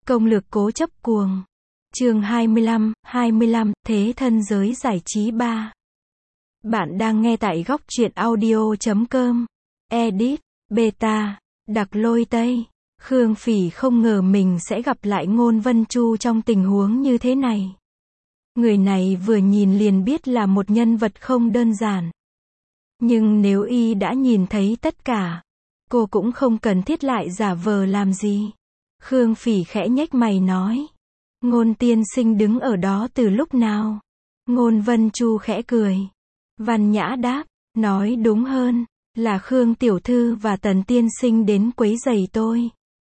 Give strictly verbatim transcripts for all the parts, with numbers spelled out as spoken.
Công lược cố chấp cuồng. Chương hai mươi lăm, hai mươi lăm, Thế thân giới giải trí ba. Bạn đang nghe tại góc truyện audio chấm com. Edit, Beta, Đặc Lôi Tây. Khương Phỉ không ngờ mình sẽ gặp lại Ngôn Vân Chu trong tình huống như thế này. Người này vừa nhìn liền biết là một nhân vật không đơn giản. Nhưng nếu y đã nhìn thấy tất cả, cô cũng không cần thiết lại giả vờ làm gì. Khương Phỉ khẽ nhếch mày nói. Ngôn tiên sinh đứng ở đó từ lúc nào? Ngôn Vân Chu khẽ cười. Văn nhã đáp, nói đúng hơn, là Khương tiểu thư và Tần tiên sinh đến quấy rầy tôi.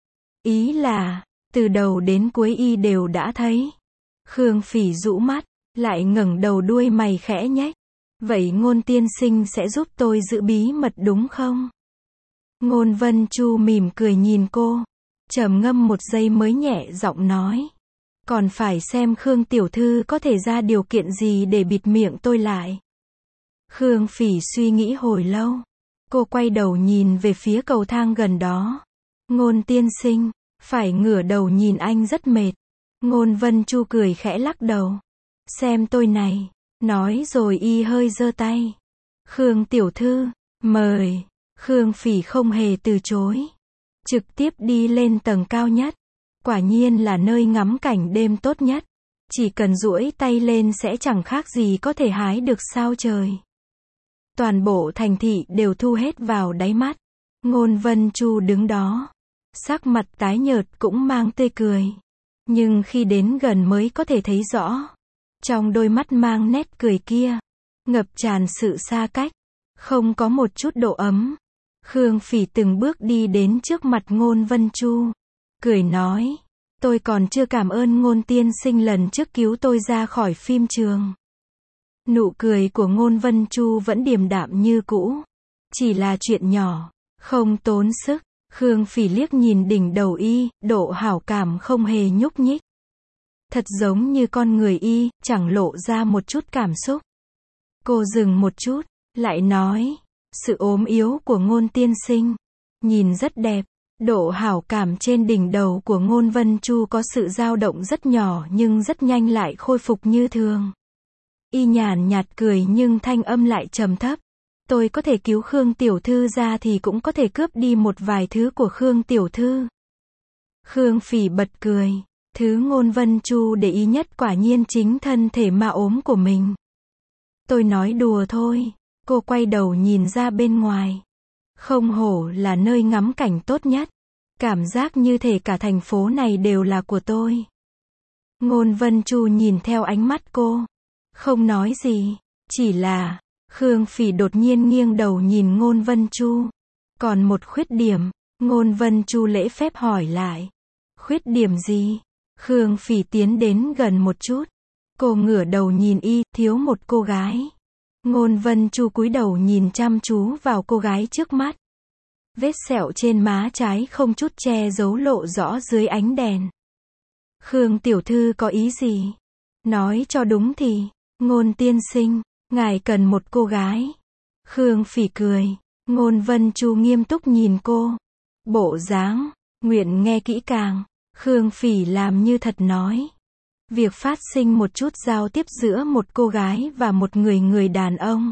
Ý là, từ đầu đến cuối y đều đã thấy. Khương Phỉ rũ mắt, lại ngẩng đầu đuôi mày khẽ nhếch. Vậy Ngôn tiên sinh sẽ giúp tôi giữ bí mật đúng không? Ngôn Vân Chu mỉm cười nhìn cô, trầm ngâm một giây mới nhẹ giọng nói. Còn phải xem Khương tiểu thư có thể ra điều kiện gì để bịt miệng tôi lại. Khương Phỉ suy nghĩ hồi lâu. Cô quay đầu nhìn về phía cầu thang gần đó. Ngôn tiên sinh, phải ngửa đầu nhìn anh rất mệt. Ngôn Vân Chu cười khẽ lắc đầu. Xem tôi này. Nói rồi y hơi giơ tay. Khương tiểu thư, mời. Khương Phỉ không hề từ chối. Trực tiếp đi lên tầng cao nhất. Quả nhiên là nơi ngắm cảnh đêm tốt nhất. Chỉ cần duỗi tay lên sẽ chẳng khác gì có thể hái được sao trời. Toàn bộ thành thị đều thu hết vào đáy mắt. Ngôn Vân Chu đứng đó. Sắc mặt tái nhợt cũng mang tươi cười. Nhưng khi đến gần mới có thể thấy rõ. Trong đôi mắt mang nét cười kia, ngập tràn sự xa cách. Không có một chút độ ấm. Khương Phỉ từng bước đi đến trước mặt Ngôn Vân Chu. Cười nói, tôi còn chưa cảm ơn Ngôn tiên sinh lần trước cứu tôi ra khỏi phim trường. Nụ cười của Ngôn Vân Chu vẫn điềm đạm như cũ. Chỉ là chuyện nhỏ, không tốn sức. Khương Phỉ liếc nhìn đỉnh đầu y, độ hảo cảm không hề nhúc nhích. Thật giống như con người y, chẳng lộ ra một chút cảm xúc. Cô dừng một chút, lại nói, sự ốm yếu của Ngôn tiên sinh, nhìn rất đẹp. Độ hảo cảm trên đỉnh đầu của Ngôn Vân Chu có sự dao động rất nhỏ nhưng rất nhanh lại khôi phục như thường. Y nhàn nhạt cười nhưng thanh âm lại trầm thấp. Tôi có thể cứu Khương tiểu thư ra thì cũng có thể cướp đi một vài thứ của Khương tiểu thư. Khương Phỉ bật cười. Thứ Ngôn Vân Chu để ý nhất quả nhiên chính thân thể ma ốm của mình. Tôi nói đùa thôi. Cô quay đầu nhìn ra bên ngoài. Không hổ là nơi ngắm cảnh tốt nhất. Cảm giác như thể cả thành phố này đều là của tôi. Ngôn Vân Chu nhìn theo ánh mắt cô. Không nói gì. Chỉ là, Khương Phỉ đột nhiên nghiêng đầu nhìn Ngôn Vân Chu. Còn một khuyết điểm. Ngôn Vân Chu lễ phép hỏi lại. Khuyết điểm gì? Khương Phỉ tiến đến gần một chút. Cô ngửa đầu nhìn y, thiếu một cô gái. Ngôn Vân Chu cúi đầu nhìn chăm chú vào cô gái trước mắt. Vết sẹo trên má trái không chút che giấu lộ rõ dưới ánh đèn. Khương tiểu thư có ý gì? Nói cho đúng thì, Ngôn tiên sinh, ngài cần một cô gái. Khương Phỉ cười. Ngôn Vân Chu nghiêm túc nhìn cô. Bộ dáng, nguyện nghe kỹ càng. Khương Phỉ làm như thật nói. Việc phát sinh một chút giao tiếp giữa một cô gái và một người người đàn ông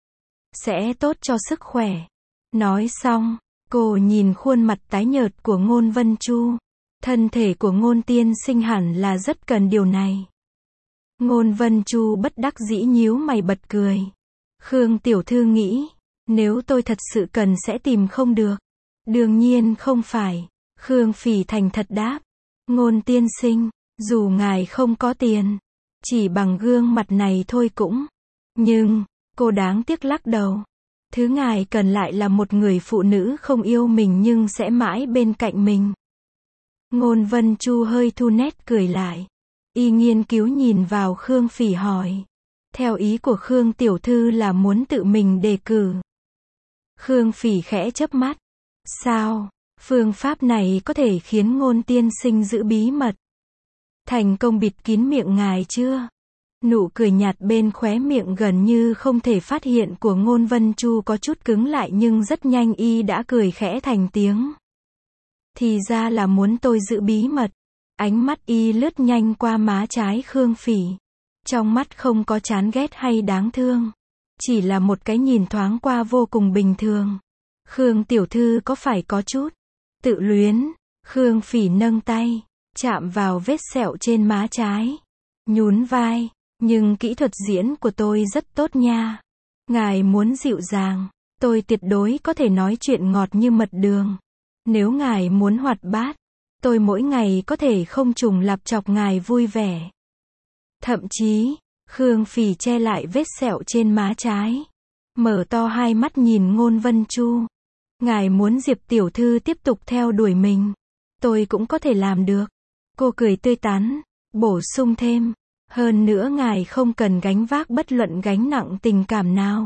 sẽ tốt cho sức khỏe. Nói xong, cô nhìn khuôn mặt tái nhợt của Ngôn Vân Chu. Thân thể của Ngôn tiên sinh hẳn là rất cần điều này. Ngôn Vân Chu bất đắc dĩ nhíu mày bật cười. Khương tiểu thư nghĩ, nếu tôi thật sự cần sẽ tìm không được. Đương nhiên không phải. Khương Phỉ thành thật đáp. Ngôn tiên sinh, dù ngài không có tiền, chỉ bằng gương mặt này thôi cũng. Nhưng, cô đáng tiếc lắc đầu. Thứ ngài cần lại là một người phụ nữ không yêu mình nhưng sẽ mãi bên cạnh mình. Ngôn Vân Chu hơi thu nét cười lại. Y nghiên cứu nhìn vào Khương Phỉ hỏi. Theo ý của Khương tiểu thư là muốn tự mình đề cử. Khương Phỉ khẽ chớp mắt. Sao? Phương pháp này có thể khiến Ngôn tiên sinh giữ bí mật. Thành công bịt kín miệng ngài chưa? Nụ cười nhạt bên khóe miệng gần như không thể phát hiện của Ngôn Vân Chu có chút cứng lại nhưng rất nhanh y đã cười khẽ thành tiếng. Thì ra là muốn tôi giữ bí mật. Ánh mắt y lướt nhanh qua má trái Khương Phỉ. Trong mắt không có chán ghét hay đáng thương. Chỉ là một cái nhìn thoáng qua vô cùng bình thường. Khương tiểu thư có phải có chút tự luyến? Khương Phỉ nâng tay, chạm vào vết sẹo trên má trái. Nhún vai, nhưng kỹ thuật diễn của tôi rất tốt nha. Ngài muốn dịu dàng, tôi tuyệt đối có thể nói chuyện ngọt như mật đường. Nếu ngài muốn hoạt bát, tôi mỗi ngày có thể không trùng lặp chọc ngài vui vẻ. Thậm chí, Khương Phỉ che lại vết sẹo trên má trái. Mở to hai mắt nhìn Ngôn Vân Chu. Ngài muốn Diệp tiểu thư tiếp tục theo đuổi mình. Tôi cũng có thể làm được. Cô cười tươi tắn, bổ sung thêm. Hơn nữa ngài không cần gánh vác bất luận gánh nặng tình cảm nào.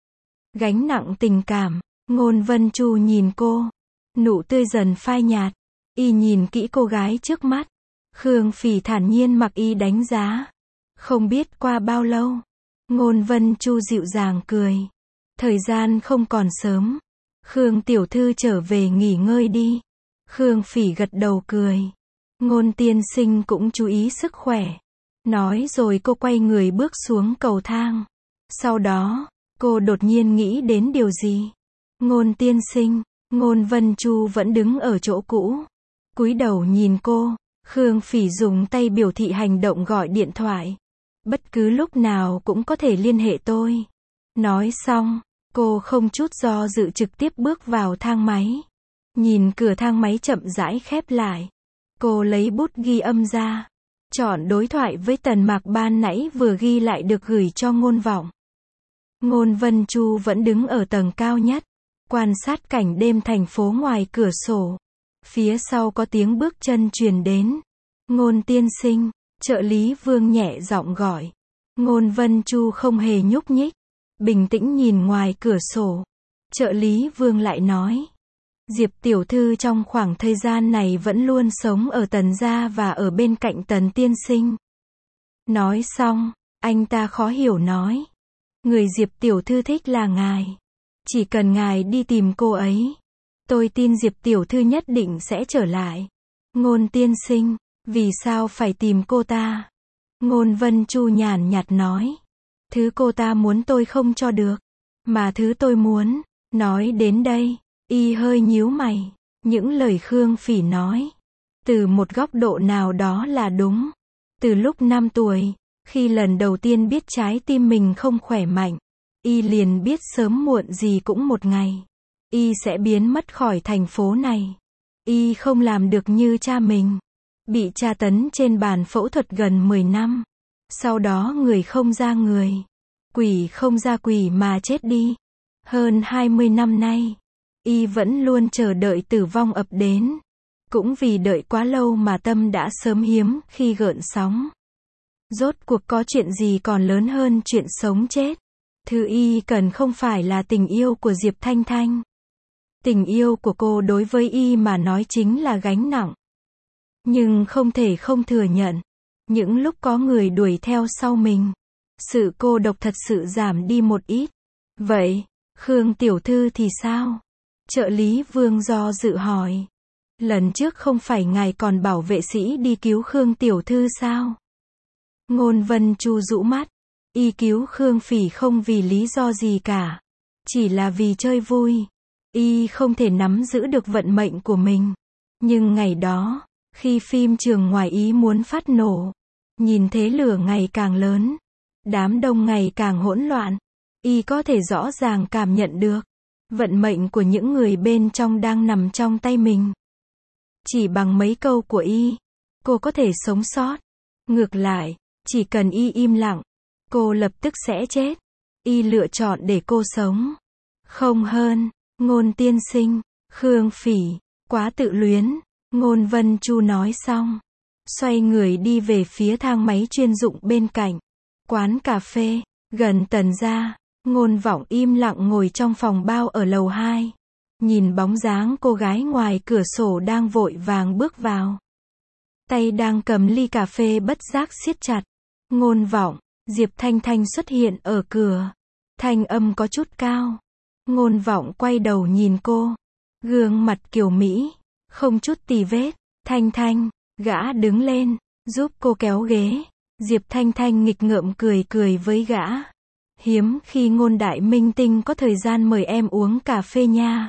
Gánh nặng tình cảm, Ngôn Vân Chu nhìn cô. Nụ tươi dần phai nhạt. Y nhìn kỹ cô gái trước mắt. Khương Phỉ thản nhiên mặc y đánh giá. Không biết qua bao lâu. Ngôn Vân Chu dịu dàng cười. Thời gian không còn sớm. Khương tiểu thư trở về nghỉ ngơi đi. Khương Phỉ gật đầu cười. Ngôn tiên sinh cũng chú ý sức khỏe. Nói rồi cô quay người bước xuống cầu thang. Sau đó, cô đột nhiên nghĩ đến điều gì. Ngôn tiên sinh, Ngôn Vân Chu vẫn đứng ở chỗ cũ. Cúi đầu nhìn cô. Khương Phỉ dùng tay biểu thị hành động gọi điện thoại. Bất cứ lúc nào cũng có thể liên hệ tôi. Nói xong, cô không chút do dự trực tiếp bước vào thang máy. Nhìn cửa thang máy chậm rãi khép lại. Cô lấy bút ghi âm ra. Chọn đối thoại với Tần Mạc ban nãy vừa ghi lại được gửi cho Ngôn Vọng. Ngôn Vân Chu vẫn đứng ở tầng cao nhất. Quan sát cảnh đêm thành phố ngoài cửa sổ. Phía sau có tiếng bước chân truyền đến. Ngôn tiên sinh, trợ lý Vương nhẹ giọng gọi. Ngôn Vân Chu không hề nhúc nhích. Bình tĩnh nhìn ngoài cửa sổ. Trợ lý Vương lại nói. Diệp tiểu thư trong khoảng thời gian này vẫn luôn sống ở Tần gia và ở bên cạnh Tần tiên sinh. Nói xong, anh ta khó hiểu nói. Người Diệp tiểu thư thích là ngài. Chỉ cần ngài đi tìm cô ấy. Tôi tin Diệp tiểu thư nhất định sẽ trở lại. Ngôn tiên sinh, vì sao phải tìm cô ta? Ngôn Vân Chu nhàn nhạt nói. Thứ cô ta muốn tôi không cho được. Mà thứ tôi muốn. Nói đến đây, y hơi nhíu mày. Những lời Khương Phỉ nói. Từ một góc độ nào đó là đúng. Từ lúc năm tuổi, khi lần đầu tiên biết trái tim mình không khỏe mạnh, y liền biết sớm muộn gì cũng một ngày. Y sẽ biến mất khỏi thành phố này. Y không làm được như cha mình. Bị tra tấn trên bàn phẫu thuật gần mười năm. Sau đó người không ra người. Quỷ không ra quỷ mà chết đi. Hơn hai mươi năm nay, y vẫn luôn chờ đợi tử vong ập đến. Cũng vì đợi quá lâu mà tâm đã sớm hiếm khi gợn sóng. Rốt cuộc có chuyện gì còn lớn hơn chuyện sống chết. Thứ y cần không phải là tình yêu của Diệp Thanh Thanh. Tình yêu của cô đối với y mà nói chính là gánh nặng. Nhưng không thể không thừa nhận. Những lúc có người đuổi theo sau mình, sự cô độc thật sự giảm đi một ít. Vậy, Khương tiểu thư thì sao? Trợ lý Vương do dự hỏi. Lần trước không phải ngài còn bảo vệ sĩ đi cứu Khương tiểu thư sao? Ngôn Vân Chu rũ mắt. Y cứu Khương Phỉ không vì lý do gì cả. Chỉ là vì chơi vui. Y không thể nắm giữ được vận mệnh của mình. Nhưng ngày đó, khi phim trường ngoài ý muốn phát nổ, nhìn thế lửa ngày càng lớn, đám đông ngày càng hỗn loạn, y có thể rõ ràng cảm nhận được, vận mệnh của những người bên trong đang nằm trong tay mình. Chỉ bằng mấy câu của y, cô có thể sống sót. Ngược lại, chỉ cần y im lặng, cô lập tức sẽ chết. Y lựa chọn để cô sống. Không hơn, Ngôn tiên sinh, Khương Phỉ, quá tự luyến. Ngôn Vân Chu nói xong, xoay người đi về phía thang máy chuyên dụng bên cạnh. Quán cà phê, gần Tần gia. Ngôn Vọng im lặng ngồi trong phòng bao ở lầu hai. Nhìn bóng dáng cô gái ngoài cửa sổ đang vội vàng bước vào. Tay đang cầm ly cà phê bất giác siết chặt. Ngôn Vọng, Diệp Thanh Thanh xuất hiện ở cửa. Thanh âm có chút cao. Ngôn Vọng quay đầu nhìn cô. Gương mặt kiều mỹ, không chút tì vết. Thanh Thanh, Gã đứng lên, giúp cô kéo ghế. Diệp Thanh Thanh nghịch ngợm cười cười với gã. Hiếm khi Ngôn đại minh tinh có thời gian mời em uống cà phê nha.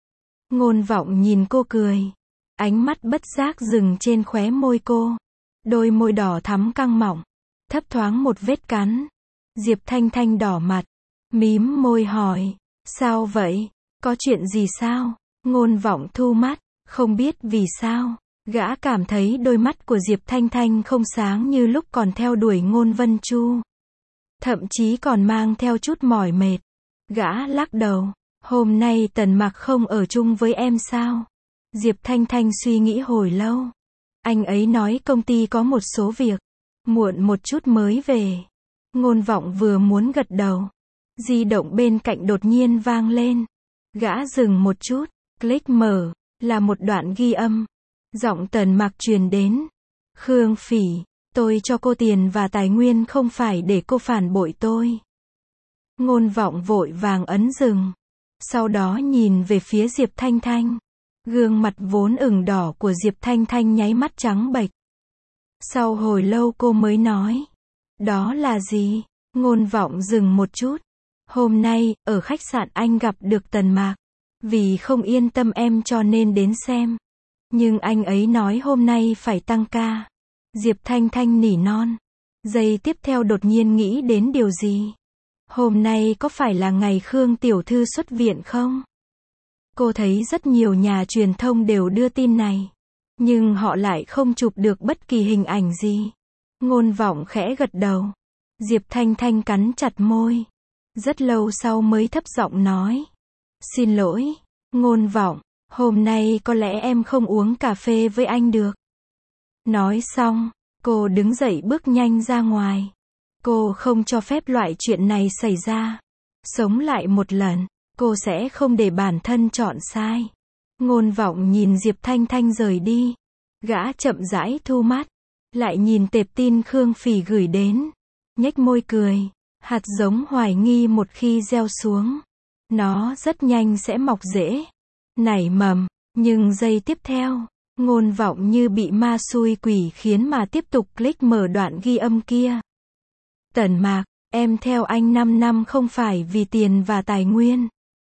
Ngôn Vọng nhìn cô cười. Ánh mắt bất giác dừng trên khóe môi cô. Đôi môi đỏ thắm căng mọng. Thấp thoáng một vết cắn. Diệp Thanh Thanh đỏ mặt. Mím môi hỏi. Sao vậy? Có chuyện gì sao? Ngôn Vọng thu mắt. Không biết vì sao. Gã cảm thấy đôi mắt của Diệp Thanh Thanh không sáng như lúc còn theo đuổi Ngôn Vân Chu. Thậm chí còn mang theo chút mỏi mệt. Gã lắc đầu. Hôm nay Tần Mặc không ở chung với em sao? Diệp Thanh Thanh suy nghĩ hồi lâu. Anh ấy nói công ty có một số việc. Muộn một chút mới về. Ngôn Vọng vừa muốn gật đầu. Di động bên cạnh đột nhiên vang lên. Gã dừng một chút. Click mở. Là một đoạn ghi âm. Giọng Tần Mặc truyền đến. Khương Phỉ, tôi cho cô tiền và tài nguyên không phải để cô phản bội tôi. Ngôn Vọng vội vàng ấn dừng. Sau đó nhìn về phía Diệp Thanh Thanh. Gương mặt vốn ửng đỏ của Diệp Thanh Thanh nháy mắt trắng bệch. Sau hồi lâu cô mới nói. Đó là gì? Ngôn Vọng dừng một chút. Hôm nay, ở khách sạn anh gặp được Tần Mạc. Vì không yên tâm em cho nên đến xem. Nhưng anh ấy nói hôm nay phải tăng ca. Diệp Thanh Thanh nỉ non. Giây tiếp theo đột nhiên nghĩ đến điều gì. Hôm nay có phải là ngày Khương tiểu thư xuất viện không? Cô thấy rất nhiều nhà truyền thông đều đưa tin này. Nhưng họ lại không chụp được bất kỳ hình ảnh gì. Ngôn Vọng khẽ gật đầu. Diệp Thanh Thanh cắn chặt môi. Rất lâu sau mới thấp giọng nói. Xin lỗi, Ngôn Vọng. Hôm nay có lẽ em không uống cà phê với anh được. Nói xong, cô đứng dậy bước nhanh ra ngoài. Cô không cho phép loại chuyện này xảy ra. Sống lại một lần, cô sẽ không để bản thân chọn sai. Ngôn Vọng nhìn Diệp Thanh Thanh rời đi. Gã chậm rãi thu mắt. Lại nhìn tệp tin Khương Phỉ gửi đến. Nhếch môi cười. Hạt giống hoài nghi một khi gieo xuống. Nó rất nhanh sẽ mọc rễ. Nảy mầm. Nhưng giây tiếp theo, Ngôn Vọng như bị ma xui quỷ khiến mà tiếp tục click mở đoạn ghi âm kia. Tần Mạc, em theo anh năm năm không phải vì tiền và tài nguyên.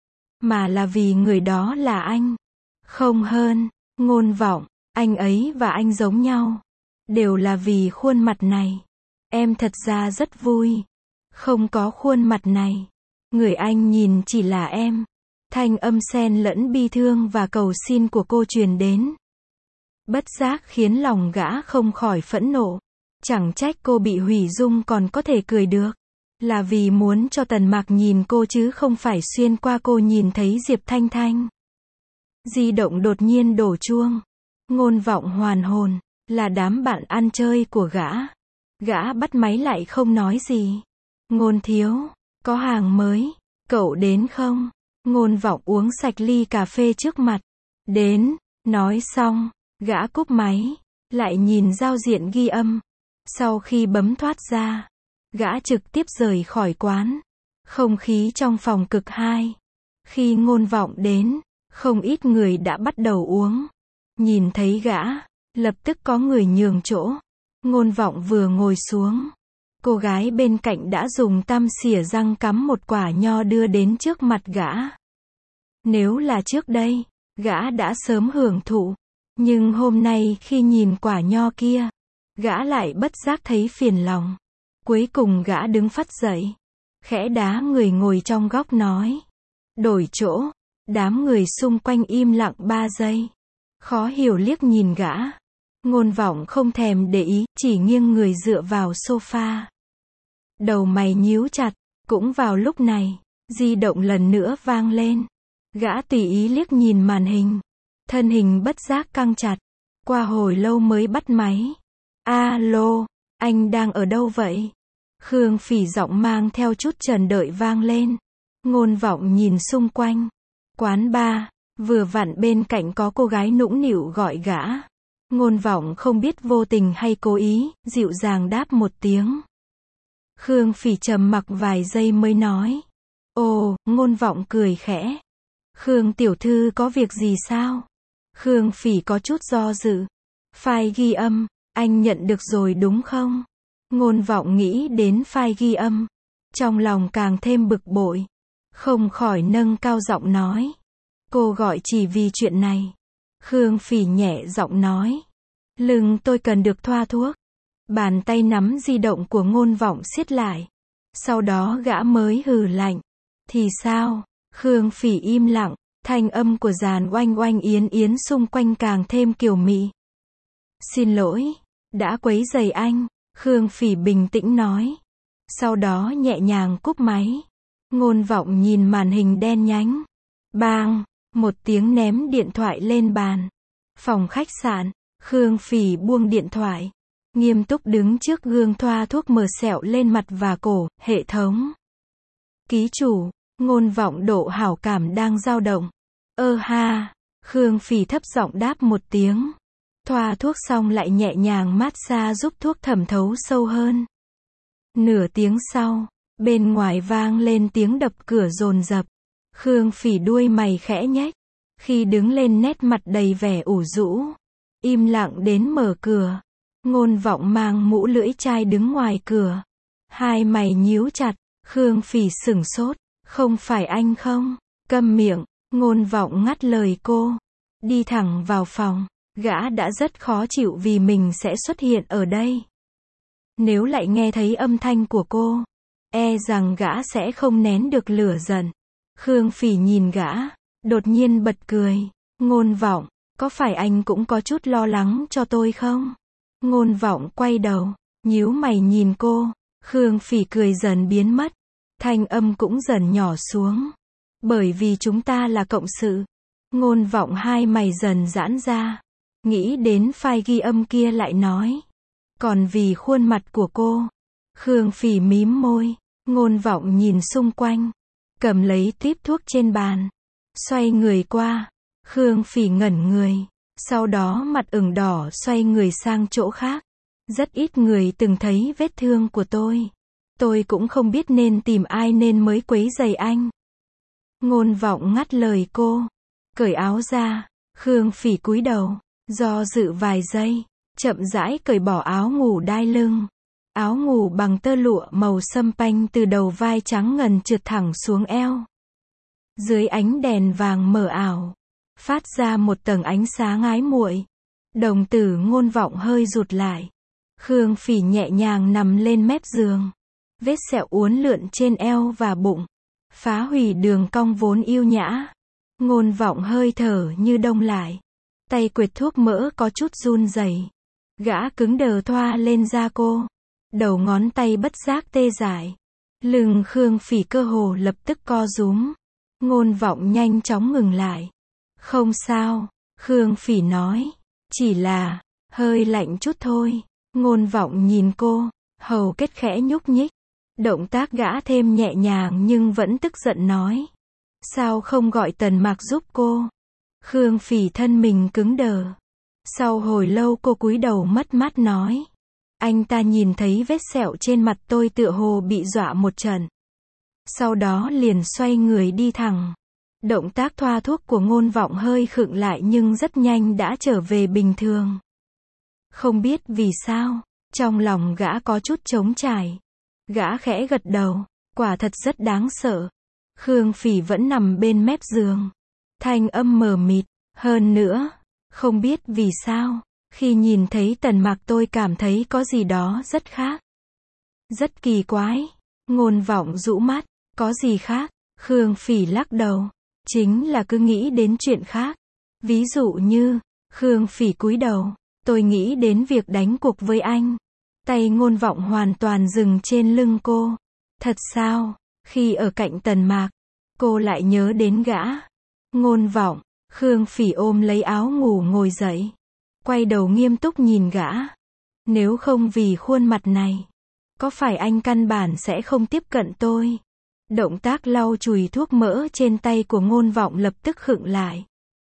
Mà là vì người đó là anh. Không hơn. Ngôn Vọng, anh ấy và anh giống nhau. Đều là vì khuôn mặt này. Em thật ra rất vui. Không có khuôn mặt này. Người anh nhìn chỉ là em. Thanh âm xen lẫn bi thương và cầu xin của cô truyền đến. Bất giác khiến lòng gã không khỏi phẫn nộ. Chẳng trách cô bị hủy dung còn có thể cười được. Là vì muốn cho Tần Mạc nhìn cô chứ không phải xuyên qua cô nhìn thấy Diệp Thanh Thanh. Di động đột nhiên đổ chuông. Ngôn Vọng hoàn hồn. Là đám bạn ăn chơi của gã. Gã bắt máy lại không nói gì. Ngôn thiếu, có hàng mới, cậu đến không? Ngôn Vọng uống sạch ly cà phê trước mặt. Đến, nói xong, gã cúp máy, lại nhìn giao diện ghi âm. Sau khi bấm thoát ra, gã trực tiếp rời khỏi quán. Không khí trong phòng cực hai. Khi Ngôn Vọng đến, không ít người đã bắt đầu uống. Nhìn thấy gã, lập tức có người nhường chỗ. Ngôn Vọng vừa ngồi xuống. Cô gái bên cạnh đã dùng tăm xỉa răng cắm một quả nho đưa đến trước mặt gã. Nếu là trước đây, gã đã sớm hưởng thụ. Nhưng hôm nay khi nhìn quả nho kia, gã lại bất giác thấy phiền lòng. Cuối cùng gã đứng phắt dậy. Khẽ đá người ngồi trong góc nói. Đổi chỗ. Đám người xung quanh im lặng ba giây. Khó hiểu liếc nhìn gã. Ngôn Vọng không thèm để ý, chỉ nghiêng người dựa vào sofa. Đầu mày nhíu chặt. Cũng vào lúc này, di động lần nữa vang lên. Gã tùy ý liếc nhìn màn hình. Thân hình bất giác căng chặt. Qua hồi lâu mới bắt máy. Alo, anh đang ở đâu vậy? Khương Phỉ giọng mang theo chút chờ đợi vang lên. Ngôn Vọng nhìn xung quanh. Quán bar, vừa vặn bên cạnh có cô gái nũng nịu gọi gã. Ngôn Vọng không biết vô tình hay cố ý, dịu dàng đáp một tiếng. Khương Phỉ trầm mặc vài giây mới nói. Ồ, Ngôn Vọng cười khẽ. Khương tiểu thư có việc gì sao? Khương Phỉ có chút do dự. File ghi âm, anh nhận được rồi đúng không? Ngôn Vọng nghĩ đến file ghi âm. Trong lòng càng thêm bực bội. Không khỏi nâng cao giọng nói. Cô gọi chỉ vì chuyện này. Khương Phỉ nhẹ giọng nói. Lưng tôi cần được thoa thuốc. Bàn tay nắm di động của Ngôn Vọng siết lại. Sau đó gã mới hừ lạnh. Thì sao? Khương Phỉ im lặng. Thanh âm của dàn oanh oanh yến yến xung quanh càng thêm kiều mị. Xin lỗi, đã quấy rầy anh. Khương Phỉ bình tĩnh nói. Sau đó nhẹ nhàng cúp máy. Ngôn Vọng nhìn màn hình đen nhánh. Bang, một tiếng ném điện thoại lên bàn. Phòng khách sạn, Khương Phỉ buông điện thoại. Nghiêm túc đứng trước gương thoa thuốc mờ sẹo lên mặt và cổ. Hệ thống. Ký chủ, Ngôn Vọng độ hảo cảm đang dao động. Ơ ha, Khương Phỉ thấp giọng đáp một tiếng. Thoa thuốc xong lại nhẹ nhàng massage giúp thuốc thẩm thấu sâu hơn. Nửa tiếng sau, bên ngoài vang lên tiếng đập cửa dồn dập. Khương Phỉ đuôi mày khẽ nhếch. Khi đứng lên nét mặt đầy vẻ ủ rũ. Im lặng đến mở cửa. Ngôn Vọng mang mũ lưỡi chai đứng ngoài cửa. Hai mày nhíu chặt. Khương Phỉ sửng sốt. Không phải anh không? Câm miệng. Ngôn Vọng ngắt lời cô. Đi thẳng vào phòng. Gã đã rất khó chịu vì mình sẽ xuất hiện ở đây. Nếu lại nghe thấy âm thanh của cô, e rằng gã sẽ không nén được lửa giận. Khương Phỉ nhìn gã, đột nhiên bật cười. Ngôn Vọng, có phải anh cũng có chút lo lắng cho tôi không? Ngôn Vọng quay đầu, nhíu mày nhìn cô. Khương Phỉ cười dần biến mất. Thanh âm cũng dần nhỏ xuống. Bởi vì chúng ta là cộng sự. Ngôn Vọng hai mày dần giãn ra. Nghĩ đến file ghi âm kia lại nói. Còn vì khuôn mặt của cô. Khương Phỉ mím môi. Ngôn Vọng nhìn xung quanh. Cầm lấy típ thuốc trên bàn. Xoay người qua. Khương Phỉ ngẩn người. Sau đó mặt ửng đỏ xoay người sang chỗ khác. Rất ít người từng thấy vết thương của tôi. Tôi cũng không biết nên tìm ai nên mới quấy rầy anh. Ngôn Vọng ngắt lời cô. Cởi áo ra. Khương Phỉ cúi đầu. Do dự vài giây. Chậm rãi cởi bỏ áo ngủ đai lưng. Áo ngủ bằng tơ lụa màu sâm panh từ đầu vai trắng ngần trượt thẳng xuống eo. Dưới ánh đèn vàng mờ ảo. Phát ra một tầng ánh sáng ái muội. Đồng tử Ngôn Vọng hơi rụt lại. Khương Phỉ nhẹ nhàng nằm lên mép giường. Vết sẹo uốn lượn trên eo và bụng. Phá hủy đường cong vốn yêu nhã. Ngôn Vọng hơi thở như đông lại. Tay quệt thuốc mỡ có chút run rẩy. Gã cứng đờ thoa lên da cô. Đầu ngón tay bất giác tê dại. Lưng Khương Phỉ cơ hồ lập tức co rúm. Ngôn Vọng nhanh chóng ngừng lại. Không sao, Khương Phỉ nói. Chỉ là, hơi lạnh chút thôi. Ngôn Vọng nhìn cô, hầu kết khẽ nhúc nhích. Động tác gã thêm nhẹ nhàng nhưng vẫn tức giận nói. Sao không gọi Tần Mạc giúp cô? Khương Phỉ thân mình cứng đờ. Sau hồi lâu cô cúi đầu mất mát nói. Anh ta nhìn thấy vết sẹo trên mặt tôi tựa hồ bị dọa một trận. Sau đó liền xoay người đi thẳng. Động tác thoa thuốc của Ngôn Vọng hơi khựng lại nhưng rất nhanh đã trở về bình thường. Không biết vì sao, trong lòng gã có chút trống trải. Gã khẽ gật đầu, quả thật rất đáng sợ. Khương Phỉ vẫn nằm bên mép giường. Thanh âm mờ mịt, hơn nữa, không biết vì sao, khi nhìn thấy Tần Mạc tôi cảm thấy có gì đó rất khác. Rất kỳ quái. Ngôn Vọng rũ mắt, có gì khác? Khương Phỉ lắc đầu, chính là cứ nghĩ đến chuyện khác. Ví dụ như, Khương Phỉ cúi đầu, tôi nghĩ đến việc đánh cuộc với anh. Tay Ngôn Vọng hoàn toàn dừng trên lưng cô. Thật sao? Khi ở cạnh Tần Mạc, cô lại nhớ đến gã. Ngôn Vọng, Khương Phỉ ôm lấy áo ngủ ngồi dậy. Quay đầu nghiêm túc nhìn gã. Nếu không vì khuôn mặt này, có phải anh căn bản sẽ không tiếp cận tôi? Động tác lau chùi thuốc mỡ trên tay của Ngôn Vọng lập tức khựng lại.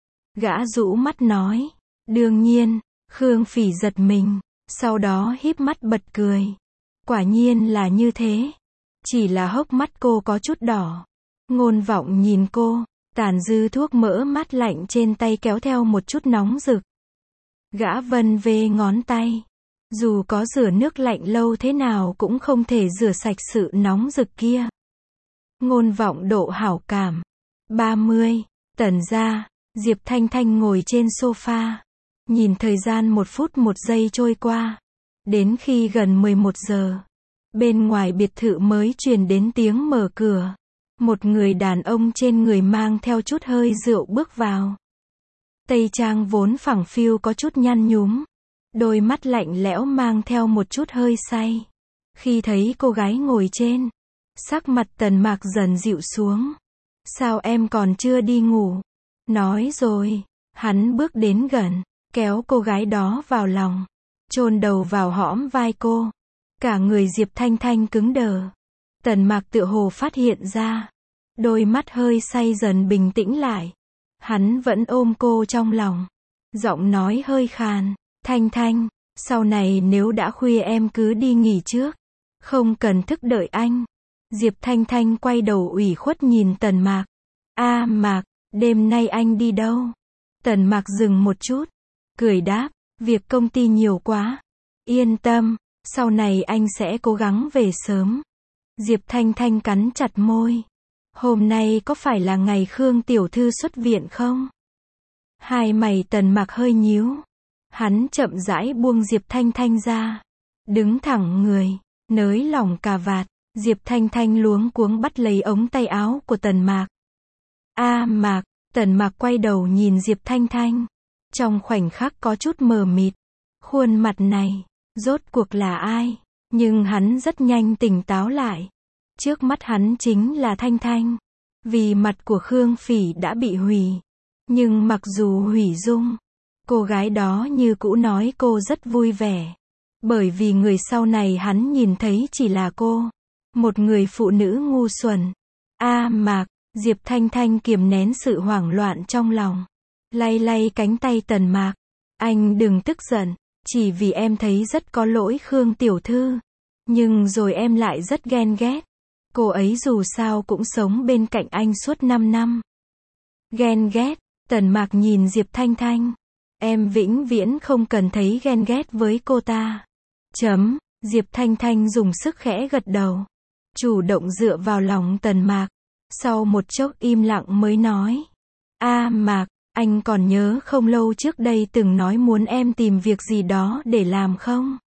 Gã rũ mắt nói. Đương nhiên. Khương Phỉ giật mình. Sau đó híp mắt bật cười. Quả nhiên là như thế. Chỉ là hốc mắt cô có chút đỏ. Ngôn Vọng nhìn cô. Tàn dư thuốc mỡ mát lạnh trên tay kéo theo một chút nóng rực. Gã vân vê ngón tay. Dù có rửa nước lạnh lâu thế nào cũng không thể rửa sạch sự nóng rực kia. Ngôn vọng độ hảo cảm. ba mươi. Tần gia. Diệp Thanh Thanh ngồi trên sofa. Nhìn thời gian một phút một giây trôi qua. Đến khi gần mười một giờ. Bên ngoài biệt thự mới truyền đến tiếng mở cửa. Một người đàn ông trên người mang theo chút hơi rượu bước vào. Tây trang vốn phẳng phiu có chút nhăn nhúm. Đôi mắt lạnh lẽo mang theo một chút hơi say. Khi thấy cô gái ngồi trên, sắc mặt Tần Mạc dần dịu xuống. Sao em còn chưa đi ngủ? Nói rồi. Hắn bước đến gần, kéo cô gái đó vào lòng, chôn đầu vào hõm vai cô. Cả người Diệp Thanh Thanh cứng đờ. Tần Mạc tựa hồ phát hiện ra. Đôi mắt hơi say dần bình tĩnh lại. Hắn vẫn ôm cô trong lòng. Giọng nói hơi khàn. Thanh Thanh, sau này nếu đã khuya em cứ đi nghỉ trước. Không cần thức đợi anh. Diệp Thanh Thanh quay đầu ủy khuất nhìn Tần Mạc. A Mạc, đêm nay anh đi đâu? Tần Mạc dừng một chút. Cười đáp, việc công ty nhiều quá. Yên tâm, sau này anh sẽ cố gắng về sớm. Diệp Thanh Thanh cắn chặt môi. Hôm nay có phải là ngày Khương tiểu thư xuất viện không? Hai mày Tần Mạc hơi nhíu. Hắn chậm rãi buông Diệp Thanh Thanh ra. Đứng thẳng người, nới lỏng cà vạt. Diệp Thanh Thanh luống cuống bắt lấy ống tay áo của Tần Mạc. A Mạc, Tần Mạc quay đầu nhìn Diệp Thanh Thanh. Trong khoảnh khắc có chút mờ mịt. Khuôn mặt này, rốt cuộc là ai? Nhưng hắn rất nhanh tỉnh táo lại. Trước mắt hắn chính là Thanh Thanh. Vì mặt của Khương Phỉ đã bị hủy. Nhưng mặc dù hủy dung, cô gái đó như cũ nói cô rất vui vẻ. Bởi vì người sau này hắn nhìn thấy chỉ là cô. Một người phụ nữ ngu xuẩn. A Mạc, Diệp Thanh Thanh kiềm nén sự hoảng loạn trong lòng. Lay lay cánh tay Tần Mạc. Anh đừng tức giận. Chỉ vì em thấy rất có lỗi Khương tiểu thư. Nhưng rồi em lại rất ghen ghét. Cô ấy dù sao cũng sống bên cạnh anh suốt năm năm. Ghen ghét. Tần Mạc nhìn Diệp Thanh Thanh. Em vĩnh viễn không cần thấy ghen ghét với cô ta. Chấm. Diệp Thanh Thanh dùng sức khẽ gật đầu. Chủ động dựa vào lòng Tần Mạc. Sau một chốc im lặng mới nói. A Mạc, anh còn nhớ không lâu trước đây từng nói muốn em tìm việc gì đó để làm không?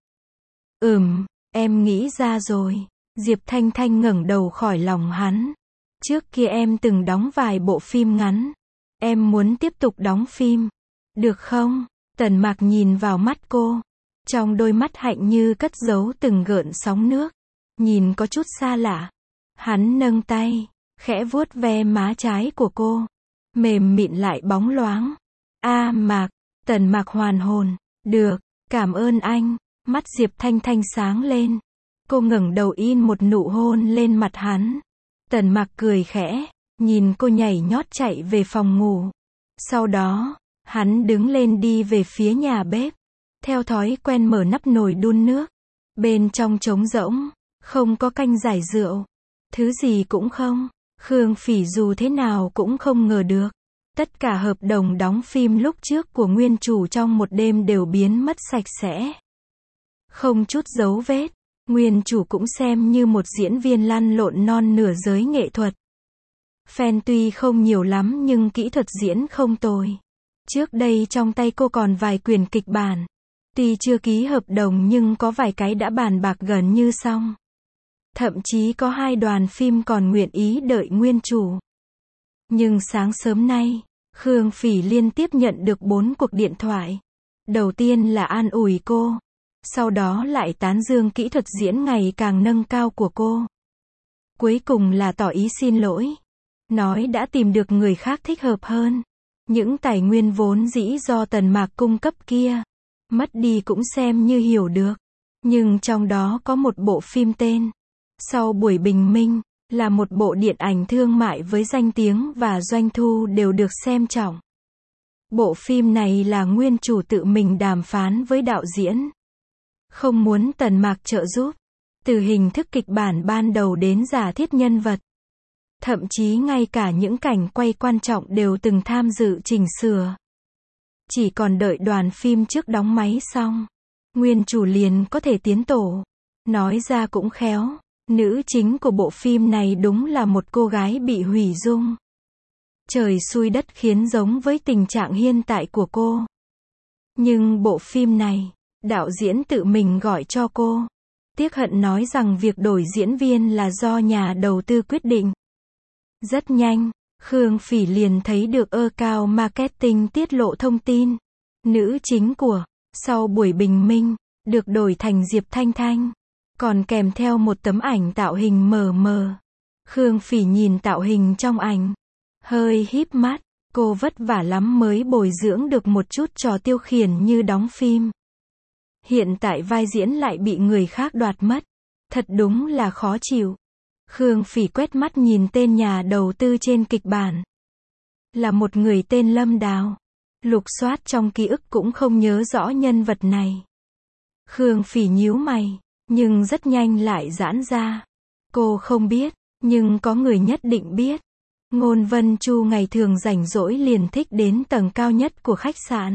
Ừm, em nghĩ ra rồi. Diệp Thanh Thanh ngẩng đầu khỏi lòng hắn. Trước kia em từng đóng vài bộ phim ngắn. Em muốn tiếp tục đóng phim. Được không? Tần Mạc nhìn vào mắt cô. Trong đôi mắt hạnh như cất giấu từng gợn sóng nước. Nhìn có chút xa lạ. Hắn nâng tay, khẽ vuốt ve má trái của cô. Mềm mịn lại bóng loáng. A Mạc, Tần Mạc hoàn hồn. Được, cảm ơn anh. Mắt Diệp Thanh Thanh sáng lên. Cô ngẩng đầu in một nụ hôn lên mặt hắn. Tần Mạc cười khẽ, nhìn cô nhảy nhót chạy về phòng ngủ. Sau đó, hắn đứng lên đi về phía nhà bếp. Theo thói quen mở nắp nồi đun nước. Bên trong trống rỗng, không có canh giải rượu. Thứ gì cũng không. Khương Phỉ dù thế nào cũng không ngờ được. Tất cả hợp đồng đóng phim lúc trước của nguyên chủ trong một đêm đều biến mất sạch sẽ. Không chút dấu vết. Nguyên chủ cũng xem như một diễn viên lăn lộn non nửa giới nghệ thuật. Fan tuy không nhiều lắm nhưng kỹ thuật diễn không tồi. Trước đây trong tay cô còn vài quyển kịch bản. Tuy chưa ký hợp đồng nhưng có vài cái đã bàn bạc gần như xong. Thậm chí có hai đoàn phim còn nguyện ý đợi nguyên chủ. Nhưng sáng sớm nay, Khương Phỉ liên tiếp nhận được bốn cuộc điện thoại. Đầu tiên là an ủi cô. Sau đó lại tán dương kỹ thuật diễn ngày càng nâng cao của cô. Cuối cùng là tỏ ý xin lỗi. Nói đã tìm được người khác thích hợp hơn. Những tài nguyên vốn dĩ do Tần Mạc cung cấp kia. Mất đi cũng xem như hiểu được. Nhưng trong đó có một bộ phim tên Sau buổi bình minh, là một bộ điện ảnh thương mại với danh tiếng và doanh thu đều được xem trọng. Bộ phim này là nguyên chủ tự mình đàm phán với đạo diễn. Không muốn Tần Mạc trợ giúp. Từ hình thức kịch bản ban đầu đến giả thiết nhân vật. Thậm chí ngay cả những cảnh quay quan trọng đều từng tham dự chỉnh sửa. Chỉ còn đợi đoàn phim trước đóng máy xong, nguyên chủ liền có thể tiến tổ. Nói ra cũng khéo, nữ chính của bộ phim này đúng là một cô gái bị hủy dung. Trời xui đất khiến giống với tình trạng hiện tại của cô. Nhưng bộ phim này, đạo diễn tự mình gọi cho cô. Tiếc hận nói rằng việc đổi diễn viên là do nhà đầu tư quyết định. Rất nhanh, Khương Phỉ liền thấy được ơ cao marketing tiết lộ thông tin. Nữ chính của Sau buổi bình minh được đổi thành Diệp Thanh Thanh. Còn kèm theo một tấm ảnh tạo hình mờ mờ. Khương Phỉ nhìn tạo hình trong ảnh, hơi híp mắt. Cô vất vả lắm mới bồi dưỡng được một chút trò tiêu khiển như đóng phim. Hiện tại vai diễn lại bị người khác đoạt mất. Thật đúng là khó chịu. Khương Phỉ quét mắt nhìn tên nhà đầu tư trên kịch bản. Là một người tên Lâm Đào. Lục soát trong ký ức cũng không nhớ rõ nhân vật này. Khương Phỉ nhíu mày, nhưng rất nhanh lại giãn ra. Cô không biết, nhưng có người nhất định biết. Ngôn Vân Chu ngày thường rảnh rỗi liền thích đến tầng cao nhất của khách sạn.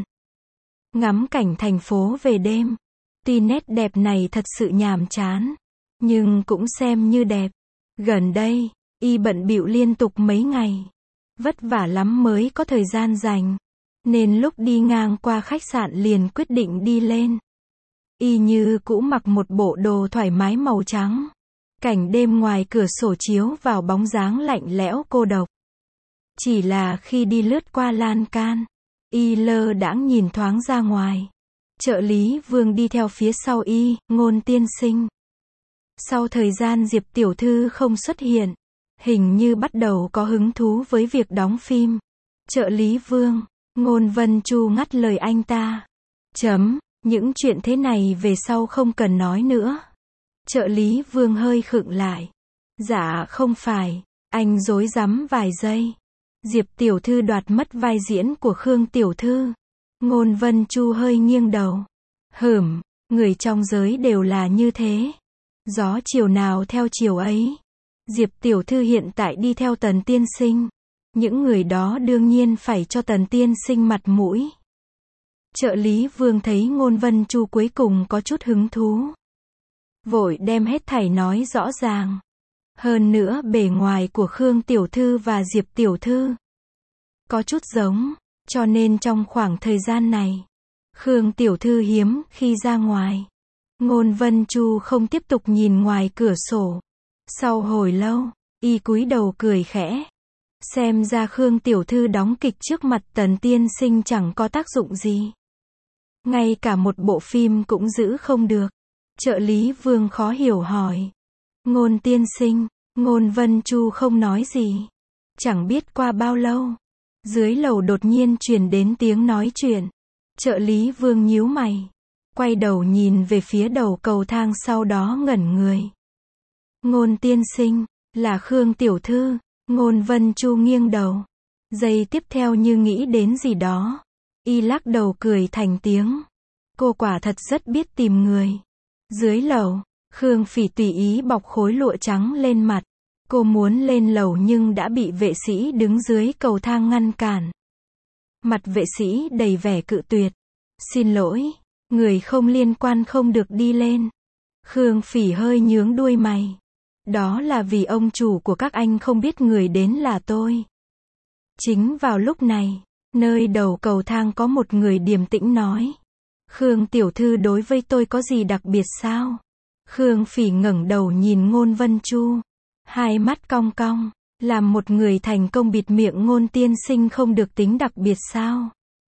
Ngắm cảnh thành phố về đêm. Tuy nét đẹp này thật sự nhàm chán, nhưng cũng xem như đẹp. Gần đây, y bận bịu liên tục mấy ngày. Vất vả lắm mới có thời gian dành. Nên lúc đi ngang qua khách sạn liền quyết định đi lên. Y như cũ mặc một bộ đồ thoải mái màu trắng. Cảnh đêm ngoài cửa sổ chiếu vào bóng dáng lạnh lẽo cô độc. Chỉ là khi đi lướt qua lan can, y lơ đãng nhìn thoáng ra ngoài. Trợ lý Vương đi theo phía sau y, Ngôn tiên sinh. Sau thời gian Diệp tiểu thư không xuất hiện, hình như bắt đầu có hứng thú với việc đóng phim. Trợ lý Vương, Ngôn Vân Chu ngắt lời anh ta. Chấm, những chuyện thế này về sau không cần nói nữa. Trợ lý Vương hơi khựng lại. Dạ không phải, anh rối rắm vài giây. Diệp tiểu thư đoạt mất vai diễn của Khương tiểu thư. Ngôn Vân Chu hơi nghiêng đầu. Hửm, người trong giới đều là như thế. Gió chiều nào theo chiều ấy. Diệp tiểu thư hiện tại đi theo Tần tiên sinh. Những người đó đương nhiên phải cho Tần tiên sinh mặt mũi. Trợ lý Vương thấy Ngôn Vân Chu cuối cùng có chút hứng thú. Vội đem hết thảy nói rõ ràng. Hơn nữa bề ngoài của Khương tiểu thư và Diệp tiểu thư có chút giống, cho nên trong khoảng thời gian này, Khương tiểu thư hiếm khi ra ngoài. Ngôn Vân Chu không tiếp tục nhìn ngoài cửa sổ. Sau hồi lâu, y cúi đầu cười khẽ. Xem ra Khương tiểu thư đóng kịch trước mặt Tần tiên sinh chẳng có tác dụng gì. Ngay cả một bộ phim cũng giữ không được. Trợ lý Vương khó hiểu hỏi. Ngôn tiên sinh, Ngôn Vân Chu không nói gì. Chẳng biết qua bao lâu, dưới lầu đột nhiên truyền đến tiếng nói chuyện. Trợ lý Vương nhíu mày, quay đầu nhìn về phía đầu cầu thang, sau đó ngẩn người. Ngôn tiên sinh, là Khương tiểu thư. Ngôn Vân Chu nghiêng đầu. Giây tiếp theo như nghĩ đến gì đó, y lắc đầu cười thành tiếng. Cô quả thật rất biết tìm người. Dưới lầu, Khương Phỉ tùy ý bọc khối lụa trắng lên mặt. Cô muốn lên lầu nhưng đã bị vệ sĩ đứng dưới cầu thang ngăn cản. Mặt vệ sĩ đầy vẻ cự tuyệt. Xin lỗi, người không liên quan không được đi lên. Khương Phỉ hơi nhướng đuôi mày. Đó là vì ông chủ của các anh không biết người đến là tôi. Chính vào lúc này, nơi đầu cầu thang có một người điềm tĩnh nói. Khương tiểu thư đối với tôi có gì đặc biệt sao? Khương Phỉ ngẩng đầu nhìn Ngôn Vân Chu. Hai mắt cong cong. Làm một người thành công bịt miệng Ngôn tiên sinh không được tính đặc biệt sao?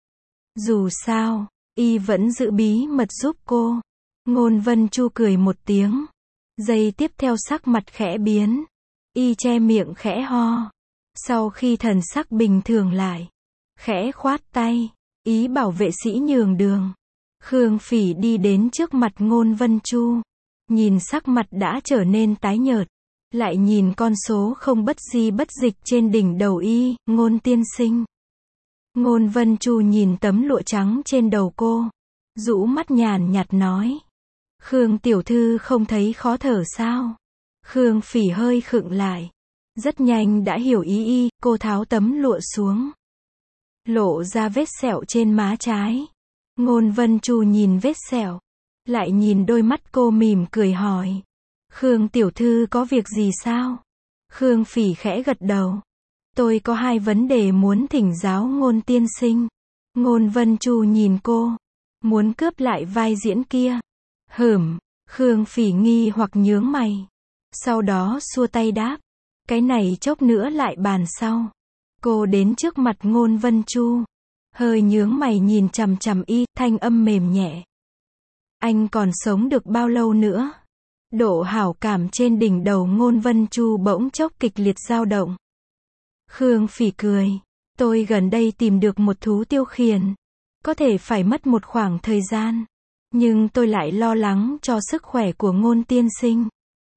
Dù sao, y vẫn giữ bí mật giúp cô. Ngôn Vân Chu cười một tiếng. Giây tiếp theo sắc mặt khẽ biến. Y che miệng khẽ ho. Sau khi thần sắc bình thường lại, khẽ khoát tay, ý bảo vệ sĩ nhường đường. Khương Phỉ đi đến trước mặt Ngôn Vân Chu. Nhìn sắc mặt đã trở nên tái nhợt. Lại nhìn con số không bất di bất dịch trên đỉnh đầu y. Ngôn tiên sinh. Ngôn Vân Chu nhìn tấm lụa trắng trên đầu cô. Rũ mắt nhàn nhạt nói. Khương tiểu thư không thấy khó thở sao? Khương Phỉ hơi khựng lại. Rất nhanh đã hiểu ý y, cô tháo tấm lụa xuống. lộ ra vết sẹo trên má trái. Ngôn Vân Chu nhìn vết sẹo, lại nhìn đôi mắt cô mỉm cười hỏi. Khương tiểu thư có việc gì sao? Khương Phỉ khẽ gật đầu. Tôi có hai vấn đề muốn thỉnh giáo Ngôn tiên sinh. Ngôn Vân Chu nhìn cô. Muốn cướp lại vai diễn kia. Hửm, Khương Phỉ nghi hoặc nhướng mày. Sau đó xua tay đáp. Cái này chốc nữa lại bàn sau. Cô đến trước mặt Ngôn Vân Chu. Hơi nhướng mày nhìn chằm chằm y, thanh âm mềm nhẹ. Anh còn sống được bao lâu nữa? Độ hảo cảm trên đỉnh đầu Ngôn Vân Chu bỗng chốc kịch liệt dao động. Khương Phỉ cười. Tôi gần đây tìm được một thú tiêu khiển. Có thể phải mất một khoảng thời gian. Nhưng tôi lại lo lắng cho sức khỏe của Ngôn tiên sinh.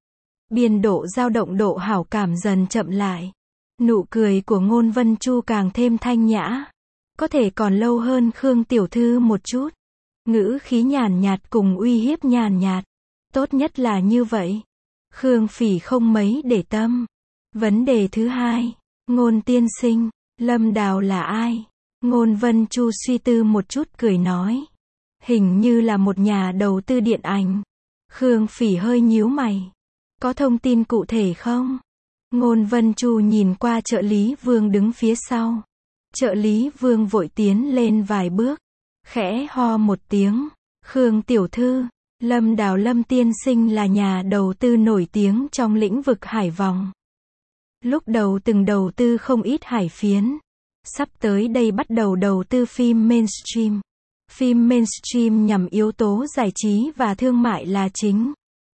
Biên độ dao động độ hảo cảm dần chậm lại. Nụ cười của Ngôn Vân Chu càng thêm thanh nhã. Có thể còn lâu hơn Khương tiểu thư một chút. Ngữ khí nhàn nhạt cùng uy hiếp nhàn nhạt. Tốt nhất là như vậy. Khương Phỉ không mấy để tâm. Vấn đề thứ hai. Ngôn tiên sinh, Lâm Đào là ai? Ngôn Vân Chu suy tư một chút cười nói. Hình như là một nhà đầu tư điện ảnh. Khương Phỉ hơi nhíu mày. Có thông tin cụ thể không? Ngôn Vân Chu nhìn qua trợ lý Vương đứng phía sau. Trợ lý Vương vội tiến lên vài bước. Khẽ ho một tiếng. Khương tiểu thư, Lâm Đào Lâm tiên sinh là nhà đầu tư nổi tiếng trong lĩnh vực hải vòng. Lúc đầu từng đầu tư không ít hải phiến. Sắp tới đây bắt đầu đầu tư phim mainstream. Phim mainstream nhằm yếu tố giải trí và thương mại là chính.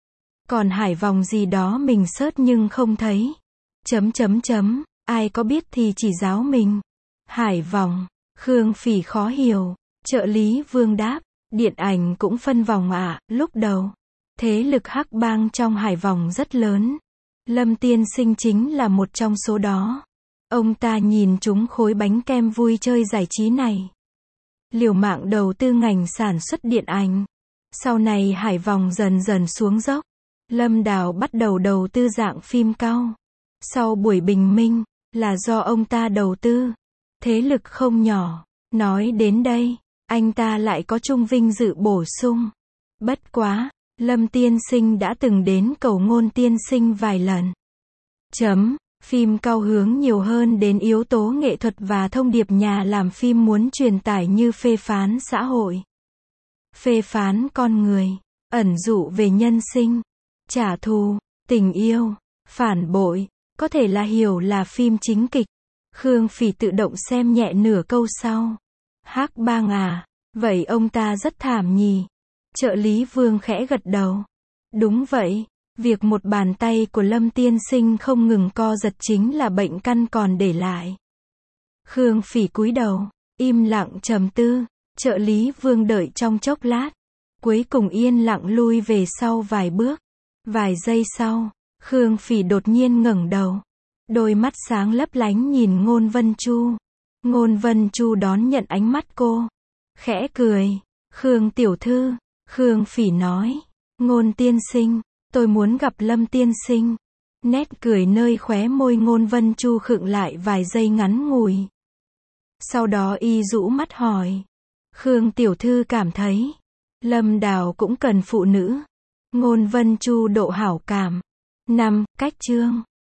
Còn hải vòng gì đó mình search nhưng không thấy. Chấm chấm chấm, ai có biết thì chỉ giáo mình. Hải vòng, Khương Phỉ khó hiểu. Trợ lý Vương đáp, điện ảnh cũng phân vòng ạ, à, lúc đầu. Thế lực hắc bang trong hải vòng rất lớn. Lâm tiên sinh chính là một trong số đó. Ông ta nhìn chúng khối bánh kem vui chơi giải trí này. Liều mạng đầu tư ngành sản xuất điện ảnh. Sau này hải vòng dần dần xuống dốc. Lâm Đào bắt đầu đầu tư dạng phim cao. Sau buổi bình minh, là do ông ta đầu tư. Thế lực không nhỏ. Nói đến đây, anh ta lại có chung vinh dự bổ sung. Bất quá, Lâm tiên sinh đã từng đến cầu Ngôn tiên sinh vài lần. Chấm, phim cao hướng nhiều hơn đến yếu tố nghệ thuật và thông điệp nhà làm phim muốn truyền tải như phê phán xã hội, phê phán con người, ẩn dụ về nhân sinh, trả thù, tình yêu, phản bội, có thể là hiểu là phim chính kịch. Khương Phỉ tự động xem nhẹ nửa câu sau. Hắc bang à, vậy ông ta rất thảm nhỉ? Trợ lý Vương khẽ gật đầu. Đúng vậy, việc một bàn tay của Lâm tiên sinh không ngừng co giật chính là bệnh căn còn để lại. Khương Phỉ cúi đầu, im lặng trầm tư. Trợ lý Vương đợi trong chốc lát, cuối cùng yên lặng lui về sau vài bước. Vài giây sau, Khương Phỉ đột nhiên ngẩng đầu. Đôi mắt sáng lấp lánh nhìn Ngôn Vân Chu. Ngôn Vân Chu đón nhận ánh mắt cô. Khẽ cười. Khương tiểu thư. Khương Phỉ nói. Ngôn tiên sinh, tôi muốn gặp Lâm tiên sinh. Nét cười nơi khóe môi Ngôn Vân Chu khựng lại vài giây ngắn ngủi. Sau đó y rũ mắt hỏi. Khương tiểu thư cảm thấy, Lâm Đào cũng cần phụ nữ. Ngôn Vân Chu độ hảo cảm. năm. Cách chương